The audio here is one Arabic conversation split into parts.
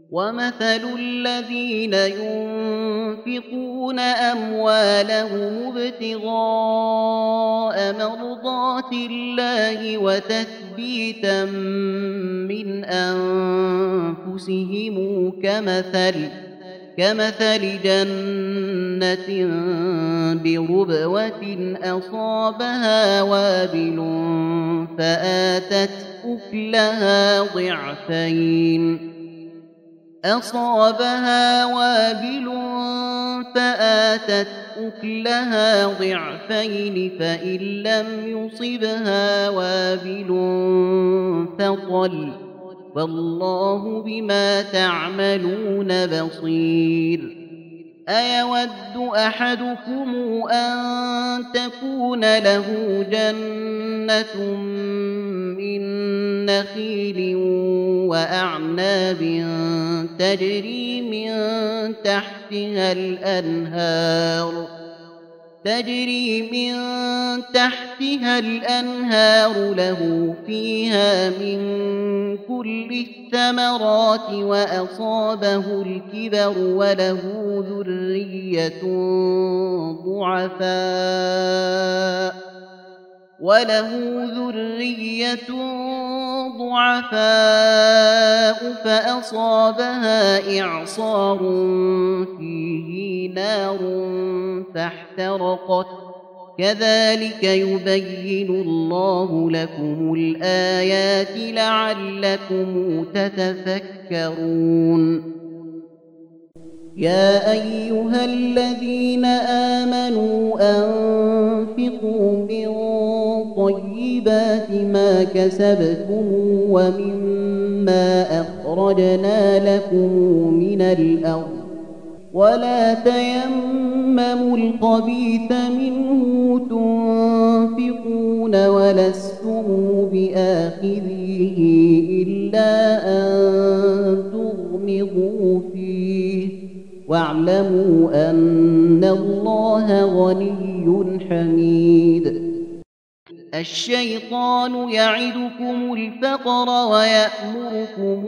ومثل الذين ينفقون أموالهم ابتغاء مرضات الله وتثبيتا من أنفسهم كمثل جنة بربوة أصابها وابل فآتت أكلها ضعفين فإن لم يصبها وابل فطل والله بما تعملون بصير أيود أحدكم أن تكون له جنة من نخيل وأعناب تجري من تحتها الأنهار له فيها من كل الثمرات وأصابه الكبر وله ذرية ضعفاء فأصابها إعصار فيه نار فاحترقت كذلك يبين الله لكم الآيات لعلكم تتفكرون يا أيها الذين آمنوا أنفقوا من طيبات ما كسبتم ومما أخرجنا لكم من الأرض ولا تيمموا الخبيث منه تنفقون ولستم بآخذيه إلا أن تغمضوا فيه واعلموا أن الله غني حميد الشيطان يعدكم الفقر ويأمركم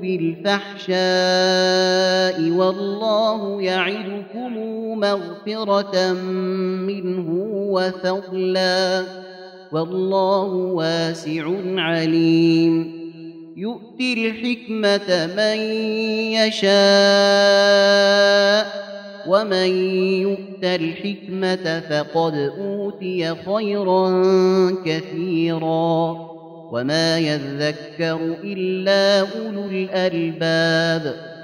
بالفحشاء والله يعدكم مغفرة منه وفضلا والله واسع عليم يؤتي الحكمة من يشاء ومن يؤت الحكمة فقد أوتي خيرا كثيرا وما يذكر إلا أولو الألباب